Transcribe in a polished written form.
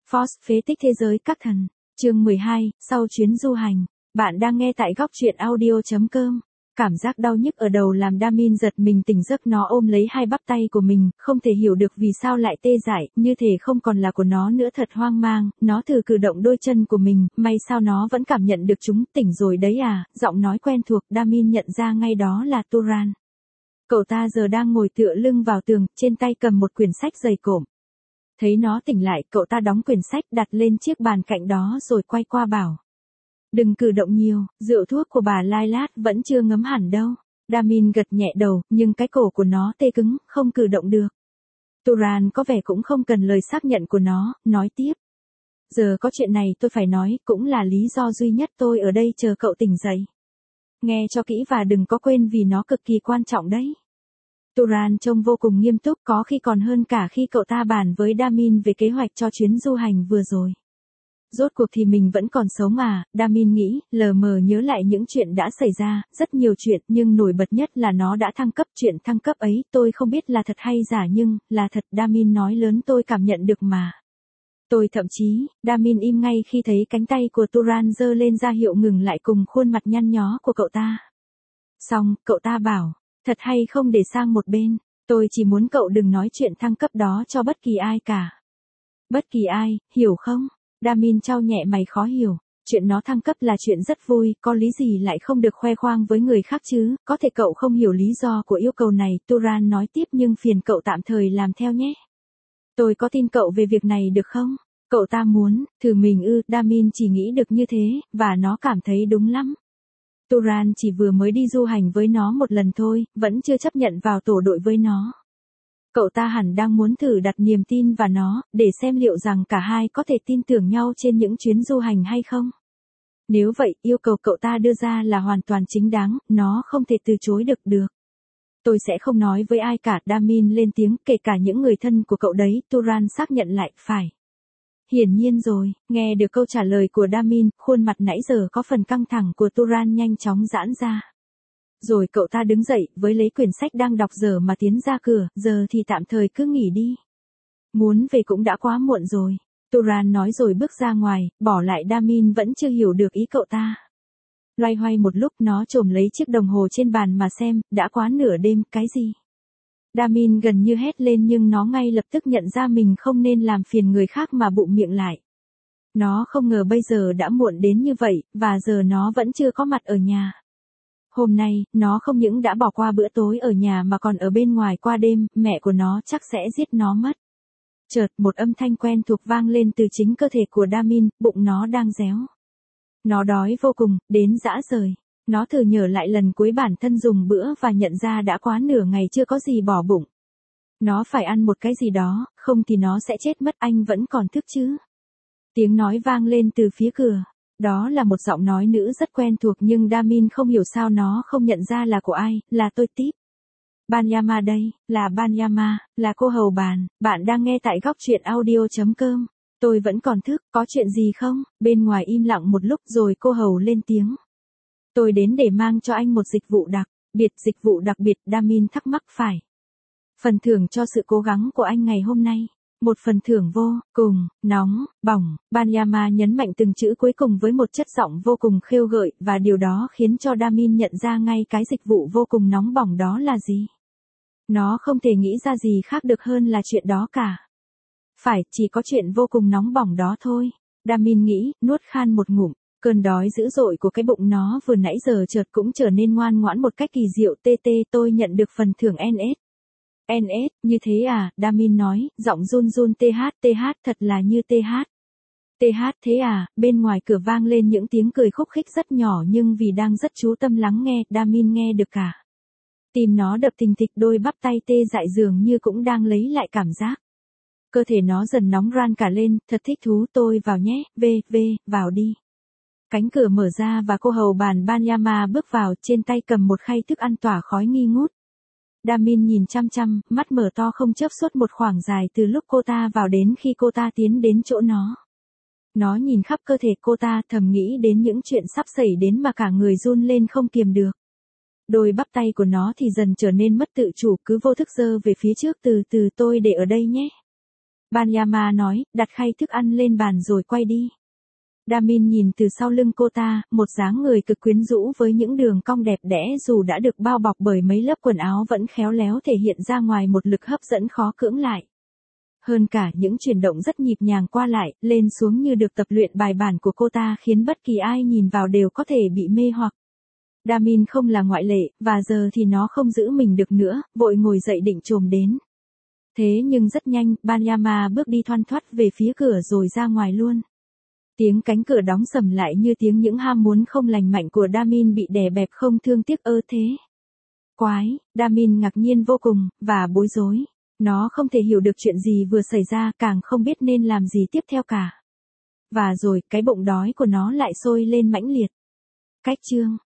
Force phế tích thế giới các thần. Chương 12, sau chuyến du hành. Bạn đang nghe tại góc truyện audio.com. Cảm giác đau nhức ở đầu làm Damin giật mình tỉnh giấc, nó ôm lấy hai bắp tay của mình, không thể hiểu được vì sao lại tê dại, như thể không còn là của nó nữa, thật hoang mang. Nó thử cử động đôi chân của mình, may sao nó vẫn cảm nhận được chúng. Tỉnh rồi đấy à, giọng nói quen thuộc, Damin nhận ra ngay đó là Turan. Cậu ta giờ đang ngồi tựa lưng vào tường, trên tay cầm một quyển sách dày cộm. Thấy nó tỉnh lại, cậu ta đóng quyển sách đặt lên chiếc bàn cạnh đó rồi quay qua bảo. Đừng cử động nhiều, rượu thuốc của bà Lilac vẫn chưa ngấm hẳn đâu. Damin gật nhẹ đầu, nhưng cái cổ của nó tê cứng, không cử động được. Turan có vẻ cũng không cần lời xác nhận của nó, nói tiếp. Giờ có chuyện này tôi phải nói, cũng là lý do duy nhất tôi ở đây chờ cậu tỉnh dậy. Nghe cho kỹ và đừng có quên vì nó cực kỳ quan trọng đấy. Turan trông vô cùng nghiêm túc, có khi còn hơn cả khi cậu ta bàn với Damin về kế hoạch cho chuyến du hành vừa rồi. Rốt cuộc thì mình vẫn còn sống à, Damin nghĩ, lờ mờ nhớ lại những chuyện đã xảy ra, rất nhiều chuyện, nhưng nổi bật nhất là nó đã thăng cấp. Chuyện thăng cấp ấy, tôi không biết là thật hay giả nhưng, là thật, Damin nói lớn, tôi cảm nhận được mà. Tôi thậm chí, Damin im ngay khi thấy cánh tay của Turan giơ lên ra hiệu ngừng lại cùng khuôn mặt nhăn nhó của cậu ta. Xong, cậu ta bảo, thật hay không để sang một bên, tôi chỉ muốn cậu đừng nói chuyện thăng cấp đó cho bất kỳ ai cả. Bất kỳ ai, hiểu không? Damin chau nhẹ mày khó hiểu, chuyện nó thăng cấp là chuyện rất vui, có lý gì lại không được khoe khoang với người khác chứ, có thể cậu không hiểu lý do của yêu cầu này, Turan nói tiếp, nhưng phiền cậu tạm thời làm theo nhé. Tôi có tin cậu về việc này được không? Cậu ta muốn, thử mình ư, Damin chỉ nghĩ được như thế, và nó cảm thấy đúng lắm. Turan chỉ vừa mới đi du hành với nó một lần thôi, vẫn chưa chấp nhận vào tổ đội với nó. Cậu ta hẳn đang muốn thử đặt niềm tin vào nó, để xem liệu rằng cả hai có thể tin tưởng nhau trên những chuyến du hành hay không. Nếu vậy, yêu cầu cậu ta đưa ra là hoàn toàn chính đáng, nó không thể từ chối được. Tôi sẽ không nói với ai cả, Damin lên tiếng, kể cả những người thân của cậu đấy, Turan xác nhận lại, phải. Hiển nhiên rồi, nghe được câu trả lời của Damin, khuôn mặt nãy giờ có phần căng thẳng của Turan nhanh chóng giãn ra. Rồi cậu ta đứng dậy, với lấy quyển sách đang đọc giờ mà tiến ra cửa, giờ thì tạm thời cứ nghỉ đi. Muốn về cũng đã quá muộn rồi. Turan nói rồi bước ra ngoài, bỏ lại Damin vẫn chưa hiểu được ý cậu ta. Loay hoay một lúc nó chồm lấy chiếc đồng hồ trên bàn mà xem, đã quá nửa đêm, cái gì? Damin gần như hét lên nhưng nó ngay lập tức nhận ra mình không nên làm phiền người khác mà bụm miệng lại. Nó không ngờ bây giờ đã muộn đến như vậy, và giờ nó vẫn chưa có mặt ở nhà. Hôm nay, nó không những đã bỏ qua bữa tối ở nhà mà còn ở bên ngoài qua đêm, mẹ của nó chắc sẽ giết nó mất. Chợt, một âm thanh quen thuộc vang lên từ chính cơ thể của Damin, bụng nó đang réo. Nó đói vô cùng, đến rã rời. Nó thử nhớ lại lần cuối bản thân dùng bữa và nhận ra đã quá nửa ngày chưa có gì bỏ bụng. Nó phải ăn một cái gì đó, không thì nó sẽ chết mất, anh vẫn còn thức chứ. Tiếng nói vang lên từ phía cửa. Đó là một giọng nói nữ rất quen thuộc nhưng Damin không hiểu sao nó không nhận ra là của ai, là tôi Típ. Banyama đây, là Banyama, là cô hầu bàn, bạn đang nghe tại góc truyện audio.com. Tôi vẫn còn thức, có chuyện gì không? Bên ngoài im lặng một lúc rồi cô hầu lên tiếng. Tôi đến để mang cho anh một dịch vụ đặc biệt, Damin thắc mắc, phải. Phần thưởng cho sự cố gắng của anh ngày hôm nay. Một phần thưởng vô cùng nóng bỏng, Banyama nhấn mạnh từng chữ cuối cùng với một chất giọng vô cùng khêu gợi, và điều đó khiến cho Damin nhận ra ngay cái dịch vụ vô cùng nóng bỏng đó là gì. Nó không thể nghĩ ra gì khác được hơn là chuyện đó cả. Phải, chỉ có chuyện vô cùng nóng bỏng đó thôi. Damin nghĩ, nuốt khan một ngụm. Cơn đói dữ dội của cái bụng nó vừa nãy giờ chợt cũng trở nên ngoan ngoãn một cách kỳ diệu. Tôi nhận được phần thưởng NS. NS, như thế à, Damin nói, giọng run run, TH, thật là như TH. TH thế à, bên ngoài cửa vang lên những tiếng cười khúc khích rất nhỏ nhưng vì đang rất chú tâm lắng nghe, Damin nghe được cả. Tim nó đập thình thịch, đôi bắp tay tê dại dường như cũng đang lấy lại cảm giác. Cơ thể nó dần nóng ran cả lên, thật thích thú, tôi vào nhé, vào đi. Cánh cửa mở ra và cô hầu bàn Banyama bước vào, trên tay cầm một khay thức ăn tỏa khói nghi ngút. Damin nhìn chăm chăm, mắt mở to không chớp suốt một khoảng dài từ lúc cô ta vào đến khi cô ta tiến đến chỗ nó. Nó nhìn khắp cơ thể cô ta, thầm nghĩ đến những chuyện sắp xảy đến mà cả người run lên không kiềm được. Đôi bắp tay của nó thì dần trở nên mất tự chủ, cứ vô thức giơ về phía trước, từ từ, tôi để ở đây nhé. Banyama nói, đặt khay thức ăn lên bàn rồi quay đi. Damin nhìn từ sau lưng cô ta, một dáng người cực quyến rũ với những đường cong đẹp đẽ dù đã được bao bọc bởi mấy lớp quần áo vẫn khéo léo thể hiện ra ngoài một lực hấp dẫn khó cưỡng lại. Hơn cả những chuyển động rất nhịp nhàng qua lại, lên xuống như được tập luyện bài bản của cô ta khiến bất kỳ ai nhìn vào đều có thể bị mê hoặc. Damin không là ngoại lệ, và giờ thì nó không giữ mình được nữa, vội ngồi dậy định chồm đến. Thế nhưng rất nhanh, Banyama bước đi thoăn thoắt về phía cửa rồi ra ngoài luôn. Tiếng cánh cửa đóng sầm lại như tiếng những ham muốn không lành mạnh của Damin bị đè bẹp không thương tiếc thế. Quái, Damin ngạc nhiên vô cùng, và bối rối. Nó không thể hiểu được chuyện gì vừa xảy ra, càng không biết nên làm gì tiếp theo cả. Và rồi, cái bụng đói của nó lại sôi lên mãnh liệt. Cách chương